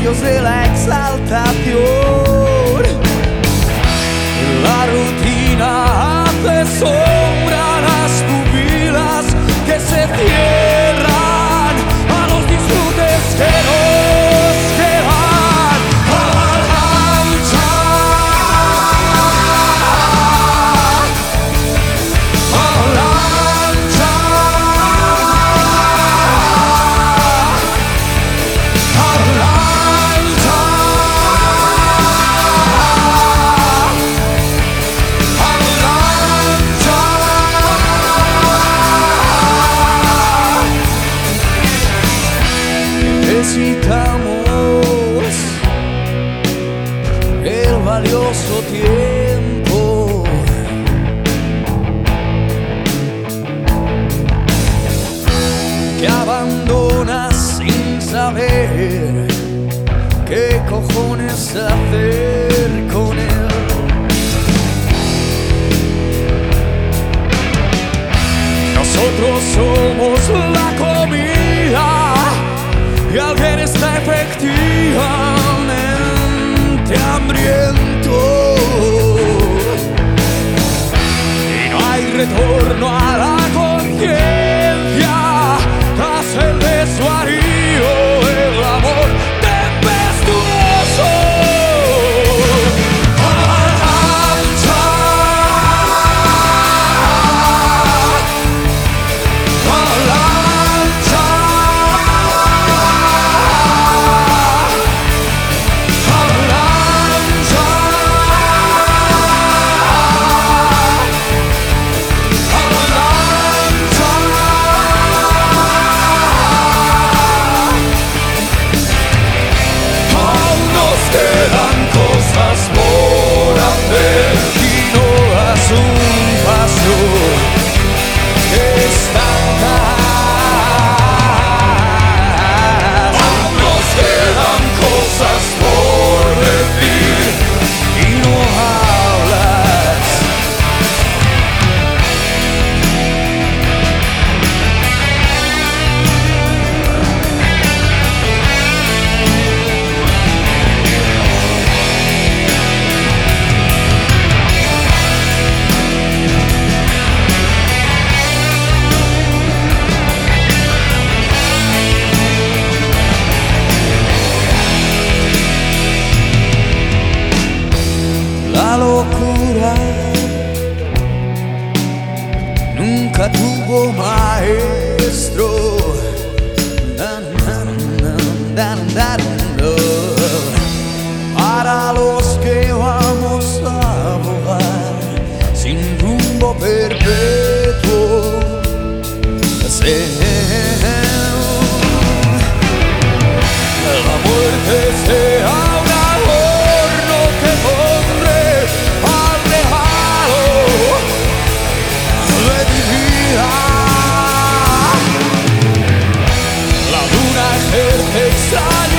Dios de la exaltación. La rutina hace sombra a las pupilas que se cierran a los disfrutes que nos quedan. Avalancha, avalancha, avalancha, necesitamos el valioso tiempo que abandonas sin saber qué cojones hacer con él. Nosotros somos la comida y alguien está efectivamente hambriento y no hay retorno a la conciencia tras el desvarío, el amor tempestuoso. Avalancha, avalancha, quedan cosas por hacer y no das un paso. Aún nos quedan cosas por decir y no hablas. La locura nunca tuvo maestro. Para los que vamos a volar sin rumbo perpetuo, la muerte sea un adorno que pondré al regalo de mi vida. La luna ejerce extraño